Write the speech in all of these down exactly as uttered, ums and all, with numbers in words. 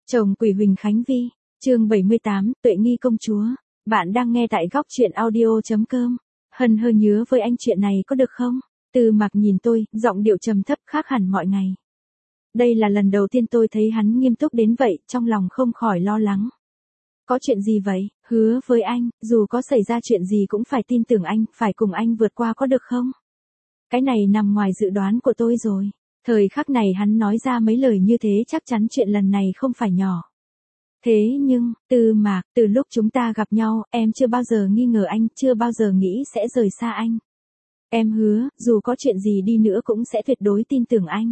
Chồng Quỷ Huỳnh Khánh Vi, chương bảy mươi tám, Tuệ Nghi công chúa. Bạn đang nghe tại góc truyện audio.com. Hân hơi nhớ với anh chuyện này có được không? Từ Mạc nhìn tôi, giọng điệu trầm thấp khác hẳn mọi ngày. Đây là lần đầu tiên tôi thấy hắn nghiêm túc đến vậy, trong lòng không khỏi lo lắng. Có chuyện gì vậy? Hứa với anh, dù có xảy ra chuyện gì cũng phải tin tưởng anh, phải cùng anh vượt qua có được không? Cái này nằm ngoài dự đoán của tôi rồi. Thời khắc này hắn nói ra mấy lời như thế chắc chắn chuyện lần này không phải nhỏ. Thế nhưng, Từ Mạc, từ lúc chúng ta gặp nhau, em chưa bao giờ nghi ngờ anh, chưa bao giờ nghĩ sẽ rời xa anh. Em hứa, dù có chuyện gì đi nữa cũng sẽ tuyệt đối tin tưởng anh.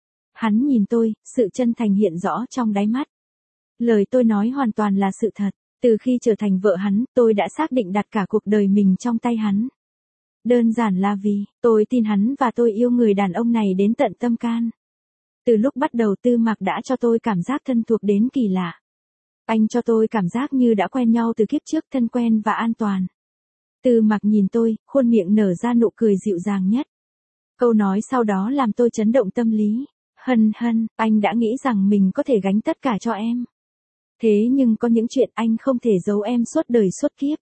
Hắn nhìn tôi, sự chân thành hiện rõ trong đáy mắt. Lời tôi nói hoàn toàn là sự thật. Từ khi trở thành vợ hắn, tôi đã xác định đặt cả cuộc đời mình trong tay hắn. Đơn giản là vì, tôi tin hắn và tôi yêu người đàn ông này đến tận tâm can. Từ lúc bắt đầu Tư Mạc đã cho tôi cảm giác thân thuộc đến kỳ lạ. Anh cho tôi cảm giác như đã quen nhau từ kiếp trước, thân quen và an toàn. Tư Mạc nhìn tôi, khuôn miệng nở ra nụ cười dịu dàng nhất. Câu nói sau đó làm tôi chấn động tâm lý. Hân hân, anh đã nghĩ rằng mình có thể gánh tất cả cho em. Thế nhưng có những chuyện anh không thể giấu em suốt đời suốt kiếp.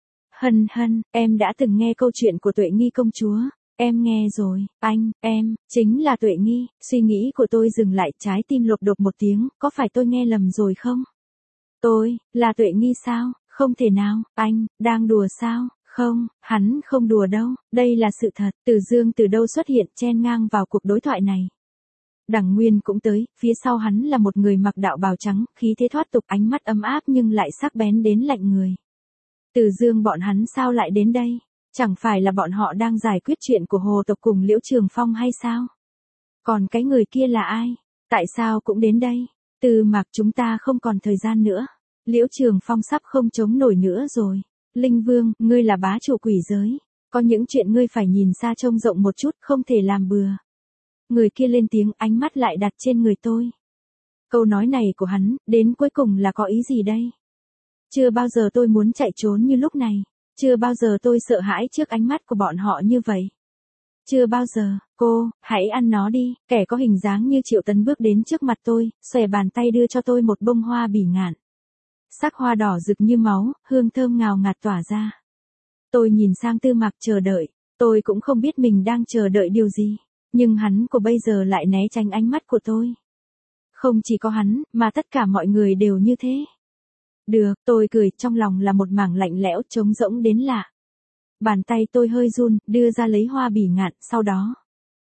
Hân hân, em đã từng nghe câu chuyện của Tuệ Nghi công chúa. Em nghe rồi, anh, em, chính là Tuệ Nghi. Suy nghĩ của tôi dừng lại, trái tim lột đột một tiếng, có phải tôi nghe lầm rồi không? Tôi, là Tuệ Nghi sao? Không thể nào, anh, đang đùa sao? Không, hắn không đùa đâu, đây là sự thật. Từ Dương từ đâu xuất hiện chen ngang vào cuộc đối thoại này. Đằng Nguyên cũng tới, phía sau hắn là một người mặc đạo bào trắng, khí thế thoát tục, ánh mắt ấm áp nhưng lại sắc bén đến lạnh người. Từ Dương bọn hắn sao lại đến đây? Chẳng phải là bọn họ đang giải quyết chuyện của Hồ tộc cùng Liễu Trường Phong hay sao? Còn cái người kia là ai? Tại sao cũng đến đây? Từ Mạc, chúng ta không còn thời gian nữa. Liễu Trường Phong sắp không chống nổi nữa rồi. Linh Vương, ngươi là bá chủ quỷ giới. Có những chuyện ngươi phải nhìn xa trông rộng một chút, không thể làm bừa. Người kia lên tiếng, ánh mắt lại đặt trên người tôi. Câu nói này của hắn, đến cuối cùng là có ý gì đây? Chưa bao giờ tôi muốn chạy trốn như lúc này. Chưa bao giờ tôi sợ hãi trước ánh mắt của bọn họ như vậy. Chưa bao giờ. Cô, hãy ăn nó đi. Kẻ có hình dáng như Triệu Tấn bước đến trước mặt tôi, xòe bàn tay đưa cho tôi một bông hoa bỉ ngạn. Sắc hoa đỏ rực như máu, hương thơm ngào ngạt tỏa ra. Tôi nhìn sang Tư Mạc chờ đợi. Tôi cũng không biết mình đang chờ đợi điều gì. Nhưng hắn của bây giờ lại né tránh ánh mắt của tôi. Không chỉ có hắn, mà tất cả mọi người đều như thế. Được, tôi cười, trong lòng là một mảng lạnh lẽo trống rỗng đến lạ. Bàn tay tôi hơi run, đưa ra lấy hoa bỉ ngạn, sau đó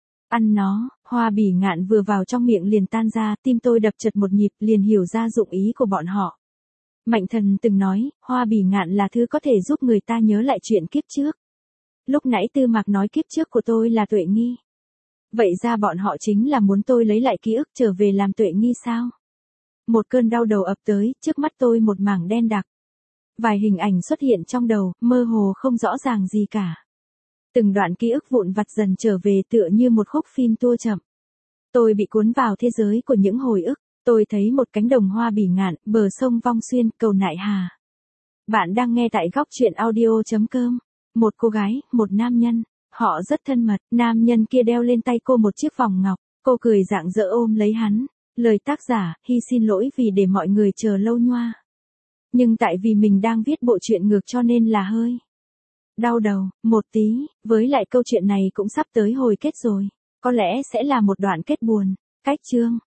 ăn nó. Hoa bỉ ngạn vừa vào trong miệng liền tan ra, tim tôi đập chật một nhịp, liền hiểu ra dụng ý của bọn họ. Mạnh Thần từng nói, hoa bỉ ngạn là thứ có thể giúp người ta nhớ lại chuyện kiếp trước. Lúc nãy Tư Mạc nói kiếp trước của tôi là Tuệ Nghi. Vậy ra bọn họ chính là muốn tôi lấy lại ký ức trở về làm Tuệ Nghi sao? Một cơn đau đầu ập tới, trước mắt tôi một mảng đen đặc. Vài hình ảnh xuất hiện trong đầu, mơ hồ không rõ ràng gì cả. Từng đoạn ký ức vụn vặt dần trở về tựa như một khúc phim tua chậm. Tôi bị cuốn vào thế giới của những hồi ức. Tôi thấy một cánh đồng hoa bỉ ngạn, bờ sông Vong Xuyên, cầu Nại Hà. Bạn đang nghe tại góc truyện audio.com. Một cô gái, một nam nhân. Họ rất thân mật, nam nhân kia đeo lên tay cô một chiếc vòng ngọc. Cô cười rạng rỡ ôm lấy hắn. Lời tác giả, hy xin lỗi vì để mọi người chờ lâu nhoa. Nhưng tại vì mình đang viết bộ truyện ngược cho nên là hơi đau đầu, một tí, với lại câu chuyện này cũng sắp tới hồi kết rồi. Có lẽ sẽ là một đoạn kết buồn. Cách chương.